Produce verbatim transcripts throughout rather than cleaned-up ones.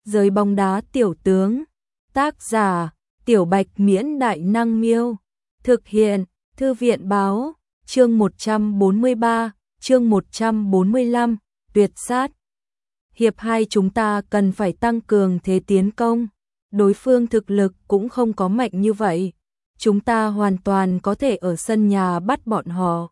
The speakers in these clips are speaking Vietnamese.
Giới bóng đá tiểu tướng. Tác giả: Tiểu Bạch Miễn Đại Năng Miêu. Thực hiện: Thư viện báo. Chương một trăm bốn mươi ba, chương một trăm bốn mươi lăm, tuyệt sát. Hiệp hai chúng ta cần phải tăng cường thế tiến công. Đối phương thực lực cũng không có mạnh như vậy. Chúng ta hoàn toàn có thể ở sân nhà bắt bọn họ.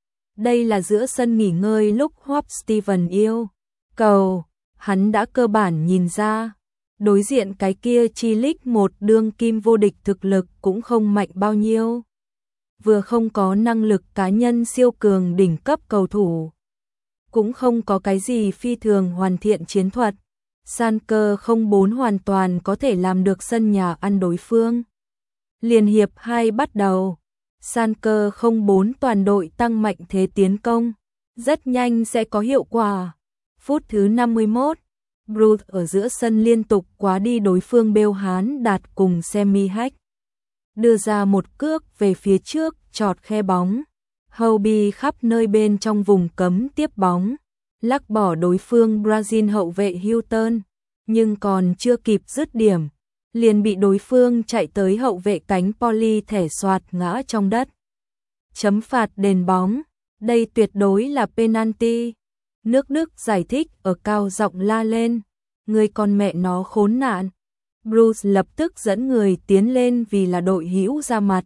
Đây là giữa sân nghỉ ngơi lúc Hop Steven yêu cầu. Hắn đã cơ bản nhìn ra. Đối diện cái kia chi lích một đương kim vô địch thực lực cũng không mạnh bao nhiêu. Vừa không có năng lực cá nhân siêu cường đỉnh cấp cầu thủ. Cũng không có cái gì phi thường hoàn thiện chiến thuật. Schalke không bốn hoàn toàn có thể làm được sân nhà ăn đối phương. Liên hiệp hai bắt đầu. Schalke không bốn toàn đội tăng mạnh thế tiến công. Rất nhanh sẽ có hiệu quả. Phút thứ năm mươi mốt. Bruce ở giữa sân liên tục quá đi đối phương Bêu Hán Đạt cùng Semi Hack. Đưa ra một cước về phía trước, chọt khe bóng. Houby khắp nơi bên trong vùng cấm tiếp bóng. Lắc bỏ đối phương Brazil hậu vệ Hilton. Nhưng còn chưa kịp dứt điểm. Liền bị đối phương chạy tới hậu vệ cánh Poli thẻ soạt ngã trong đất. Chấm phạt đền bóng. Đây tuyệt đối là penalty. Nước Đức giải thích ở cao giọng la lên. Người con mẹ nó khốn nạn. Bruce lập tức dẫn người tiến lên vì là đội hữu ra mặt.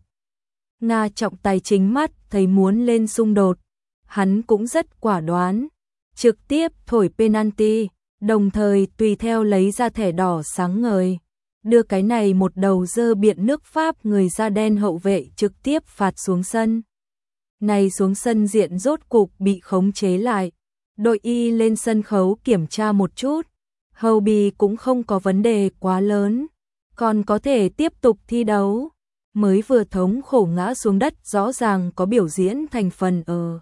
Nga trọng tài chính mắt thấy muốn lên xung đột. Hắn cũng rất quả đoán. Trực tiếp thổi penalty, đồng thời tùy theo lấy ra thẻ đỏ sáng ngời. Đưa cái này một đầu dơ biện nước Pháp người da đen hậu vệ trực tiếp phạt xuống sân. Này xuống sân diện rốt cục bị khống chế lại. Đội Y lên sân khấu kiểm tra một chút. Houby cũng không có vấn đề quá lớn. Còn có thể tiếp tục thi đấu. Mới vừa thống khổ ngã xuống đất rõ ràng có biểu diễn thành phần ở.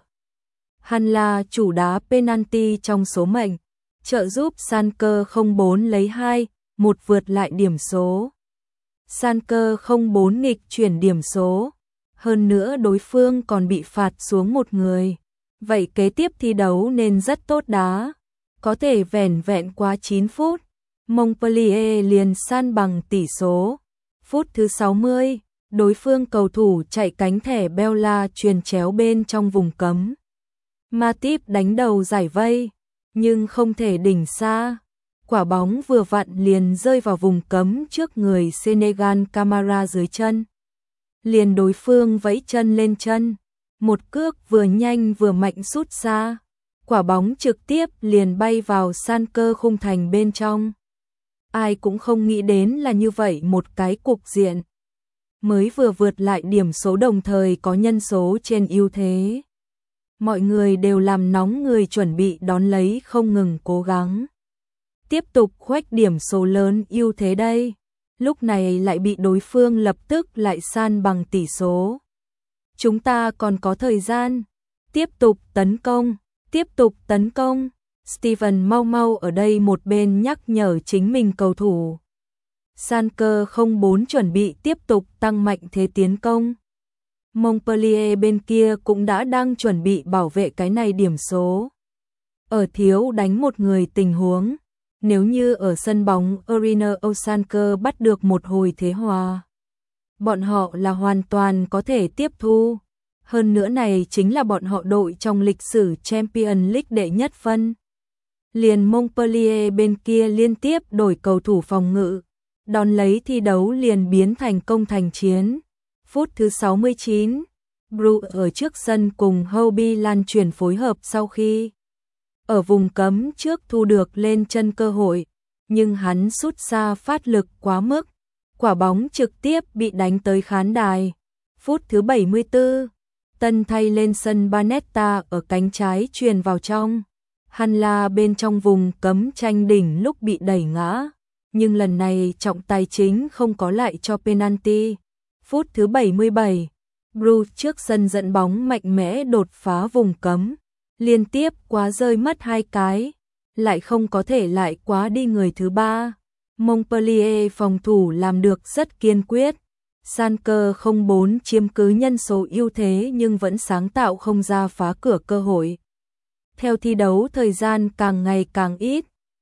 Hắn là chủ đá penalty trong số mệnh. Trợ giúp Schalke không bốn lấy hai, một vượt lại điểm số. Schalke không bốn nghịch chuyển điểm số. Hơn nữa đối phương còn bị phạt xuống một người. Vậy kế tiếp thi đấu nên rất tốt đá. Có thể vẻn vẹn qua chín phút. Montpellier liền san bằng tỷ số. Phút thứ sáu mươi, đối phương cầu thủ chạy cánh thẻ Bella truyền chéo bên trong vùng cấm. Matip đánh đầu giải vây, nhưng không thể đỉnh xa. Quả bóng vừa vặn liền rơi vào vùng cấm trước người Senegal Camara dưới chân. Liền đối phương vẫy chân lên chân. Một cước vừa nhanh vừa mạnh sút xa. Quả bóng trực tiếp liền bay vào Schalke khung thành bên trong. Ai cũng không nghĩ đến là như vậy một cái cục diện. Mới vừa vượt lại điểm số đồng thời có nhân số trên ưu thế. Mọi người đều làm nóng người chuẩn bị đón lấy không ngừng cố gắng. Tiếp tục khoách điểm số lớn ưu thế đây. Lúc này lại bị đối phương lập tức lại san bằng tỷ số. Chúng ta còn có thời gian. Tiếp tục tấn công. Tiếp tục tấn công. Steven mau mau ở đây một bên nhắc nhở chính mình cầu thủ. Schalke không bốn chuẩn bị tiếp tục tăng mạnh thế tiến công. Montpellier bên kia cũng đã đang chuẩn bị bảo vệ cái này điểm số. Ở thiếu đánh một người tình huống. Nếu như ở sân bóng Arena Schalke bắt được một hồi thế hòa. Bọn họ là hoàn toàn có thể tiếp thu. Hơn nữa này chính là bọn họ đội trong lịch sử Champions League đệ nhất phân. Liền Montpellier bên kia liên tiếp đổi cầu thủ phòng ngự. Đón lấy thi đấu liền biến thành công thành chiến. Phút thứ sáu mươi chín, Bru ở trước sân cùng Houby lan truyền phối hợp sau khi ở vùng cấm trước thu được lên chân cơ hội, nhưng hắn sút xa phát lực quá mức, quả bóng trực tiếp bị đánh tới khán đài. Phút thứ bảy mươi tư, Tân thay lên sân Banetta ở cánh trái truyền vào trong. Hắn là bên trong vùng cấm tranh đỉnh lúc bị đẩy ngã, nhưng lần này trọng tài chính không có lại cho penalty. Phút thứ bảy mươi bảy, Bruce trước sân dẫn bóng mạnh mẽ đột phá vùng cấm, liên tiếp quá rơi mất hai cái, lại không có thể lại quá đi người thứ ba. Montpellier phòng thủ làm được rất kiên quyết. Schalke không bốn chiếm cứ nhân số ưu thế nhưng vẫn sáng tạo không ra phá cửa cơ hội. Theo thi đấu thời gian càng ngày càng ít,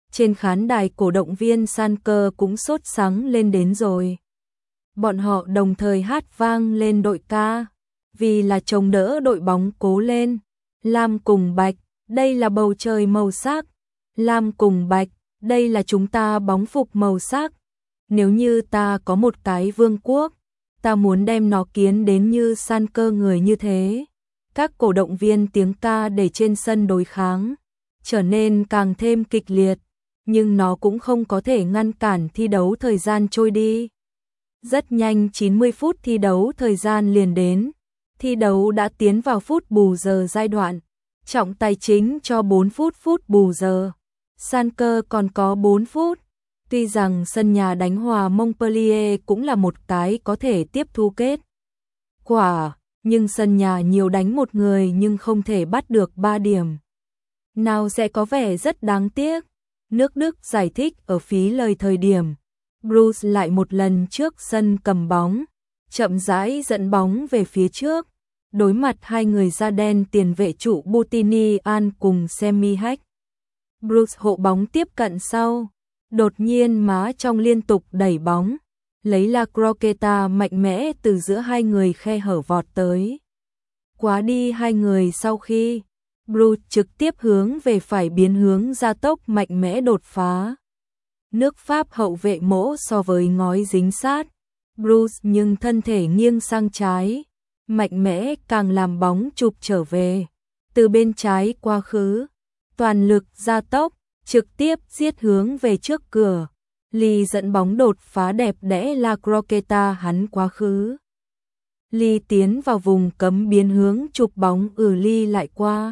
Trên khán đài cổ động viên Schalke cũng sốt sắng lên đến rồi. Bọn họ đồng thời hát vang lên đội ca, vì là chống đỡ đội bóng cố lên. Lam cùng bạch, đây là bầu trời màu sắc. Lam cùng bạch, đây là chúng ta bóng phục màu sắc. Nếu như ta có một cái vương quốc, ta muốn đem nó kiến đến như Schalke người như thế. Các cổ động viên tiếng ca để trên sân đối kháng, trở nên càng thêm kịch liệt, nhưng nó cũng không có thể ngăn cản thi đấu thời gian trôi đi. Rất nhanh chín mươi phút thi đấu thời gian liền đến, thi đấu đã tiến vào phút bù giờ giai đoạn, trọng tài chính cho bốn phút phút bù giờ. Schalke còn có bốn phút, tuy rằng sân nhà đánh hòa Montpellier cũng là một cái có thể tiếp thu kết quả, nhưng sân nhà nhiều đánh một người nhưng không thể bắt được ba điểm. Nào sẽ có vẻ rất đáng tiếc. Nước Đức giải thích ở phí lời thời điểm. Bruce lại một lần trước sân cầm bóng, chậm rãi dẫn bóng về phía trước, đối mặt hai người da đen tiền vệ trụ Boutinian cùng Semihek. Bruce hộ bóng tiếp cận sau, đột nhiên má trong liên tục đẩy bóng, lấy La Croqueta mạnh mẽ từ giữa hai người khe hở vọt tới. Quá đi hai người sau khi, Bruce trực tiếp hướng về phải biến hướng gia tốc mạnh mẽ đột phá. Nước Pháp hậu vệ mỗ so với ngói dính sát, Bruce nhưng thân thể nghiêng sang trái, mạnh mẽ càng làm bóng chụp trở về. Từ bên trái qua khứ, toàn lực gia tốc, trực tiếp giết hướng về trước cửa. Lee dẫn bóng đột phá đẹp đẽ La Croqueta hắn quá khứ. Lee tiến vào vùng cấm biến hướng chụp bóng ừ Lee lại qua.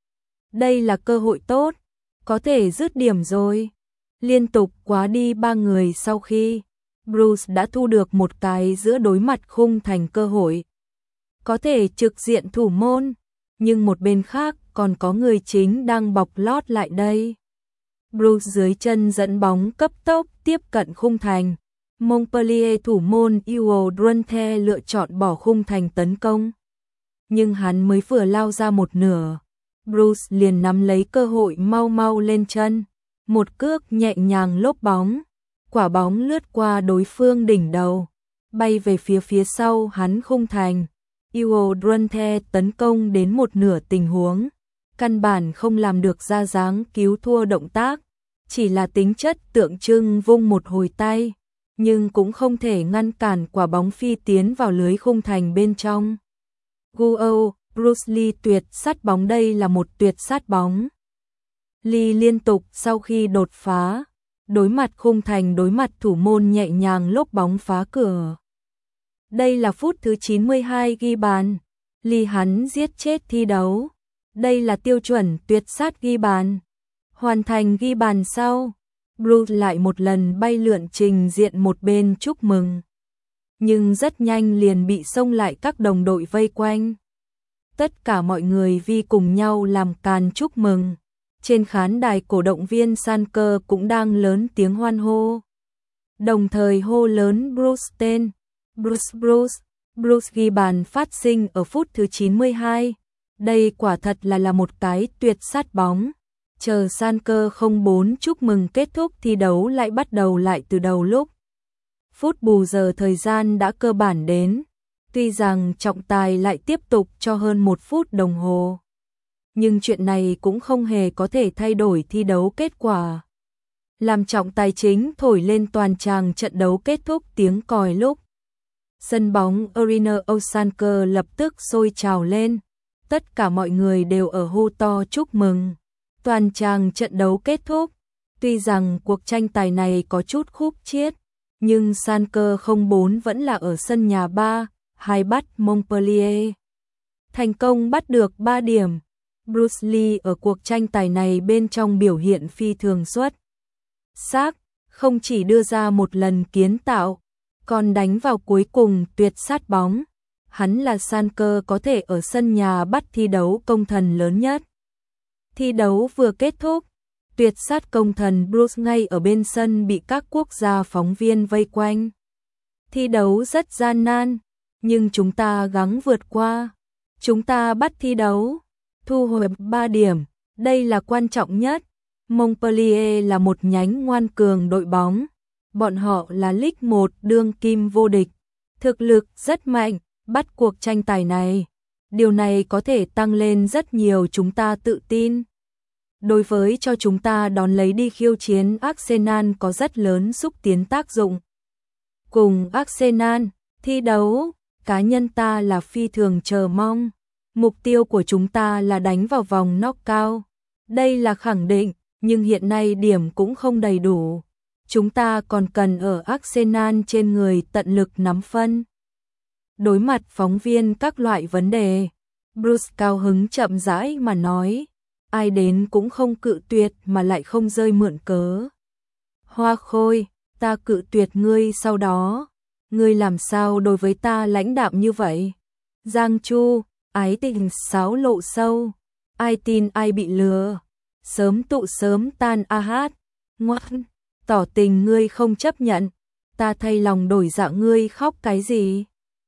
Đây là cơ hội tốt, có thể dứt điểm rồi. Liên tục quá đi ba người sau khi, Bruce đã thu được một cái giữa đối mặt khung thành cơ hội. Có thể trực diện thủ môn, nhưng một bên khác còn có người chính đang bọc lót lại đây. Bruce dưới chân dẫn bóng cấp tốc tiếp cận khung thành. Montpellier thủ môn Hugo Dronte lựa chọn bỏ khung thành tấn công. Nhưng hắn mới vừa lao ra một nửa, Bruce liền nắm lấy cơ hội mau mau lên chân. Một cước nhẹ nhàng lốp bóng, quả bóng lướt qua đối phương đỉnh đầu, bay về phía phía sau hắn khung thành. Hugo Dronte tấn công đến một nửa tình huống, căn bản không làm được ra dáng cứu thua động tác, chỉ là tính chất tượng trưng vung một hồi tay, nhưng cũng không thể ngăn cản quả bóng phi tiến vào lưới khung thành bên trong. Guo, Bruce Lee tuyệt sát bóng, đây là một tuyệt sát bóng. Lee liên tục sau khi đột phá, đối mặt khung thành đối mặt thủ môn nhẹ nhàng lốp bóng phá cửa. Đây là phút thứ chín mươi hai ghi bàn. Lee hắn giết chết thi đấu. Đây là tiêu chuẩn tuyệt sát ghi bàn. Hoàn thành ghi bàn sau, Bruce lại một lần bay lượn trình diện một bên chúc mừng. Nhưng rất nhanh liền bị xông lại các đồng đội vây quanh. Tất cả mọi người vì cùng nhau làm càn chúc mừng. Trên khán đài cổ động viên Schalke cũng đang lớn tiếng hoan hô. Đồng thời hô lớn Bruce tên. Bruce Bruce, Bruce ghi bàn phát sinh ở phút thứ chín mươi hai. Đây quả thật là là một cái tuyệt sát bóng. Chờ Schalke không bốn chúc mừng kết thúc thi đấu lại bắt đầu lại từ đầu lúc. Phút bù giờ thời gian đã cơ bản đến. Tuy rằng trọng tài lại tiếp tục cho hơn một phút đồng hồ. Nhưng chuyện này cũng không hề có thể thay đổi thi đấu kết quả. Làm trọng tài chính thổi lên toàn tràng trận đấu kết thúc tiếng còi lúc. Sân bóng Arena Schalke lập tức sôi trào lên. Tất cả mọi người đều ở hô to chúc mừng. Toàn tràng trận đấu kết thúc. Tuy rằng cuộc tranh tài này có chút khúc chiết, nhưng Schalke không bốn vẫn là ở sân nhà ba, hai bắt Montpellier. Thành công bắt được ba điểm. Bruce Lee ở cuộc tranh tài này bên trong biểu hiện phi thường xuất sắc, không chỉ đưa ra một lần kiến tạo, còn đánh vào cuối cùng tuyệt sát bóng. Hắn là Schalke có thể ở sân nhà bắt thi đấu công thần lớn nhất. Thi đấu vừa kết thúc, tuyệt sát công thần Bruce ngay ở bên sân bị các quốc gia phóng viên vây quanh. Thi đấu rất gian nan, nhưng chúng ta gắng vượt qua. Chúng ta bắt thi đấu, thu hồi ba điểm, đây là quan trọng nhất. Montpellier là một nhánh ngoan cường đội bóng. Bọn họ là Ligue một đương kim vô địch. Thực lực rất mạnh, bắt cuộc tranh tài này. Điều này có thể tăng lên rất nhiều chúng ta tự tin. Đối với cho chúng ta đón lấy đi khiêu chiến Arsenal có rất lớn xúc tiến tác dụng. Cùng Arsenal, thi đấu, cá nhân ta là phi thường chờ mong. Mục tiêu của chúng ta là đánh vào vòng knockout. Đây là khẳng định, nhưng hiện nay điểm cũng không đầy đủ. Chúng ta còn cần ở Arsenal trên người tận lực nắm phân. Đối mặt phóng viên các loại vấn đề, Bruce cao hứng chậm rãi mà nói, ai đến cũng không cự tuyệt mà lại không rơi mượn cớ. Hoa Khôi, ta cự tuyệt ngươi sau đó, ngươi làm sao đối với ta lãnh đạm như vậy? Giang Chu, ái tình sáo lộ sâu, ai tin ai bị lừa, sớm tụ sớm tan a hát, ngoan, tỏ tình ngươi không chấp nhận, ta thay lòng đổi dạ ngươi khóc cái gì?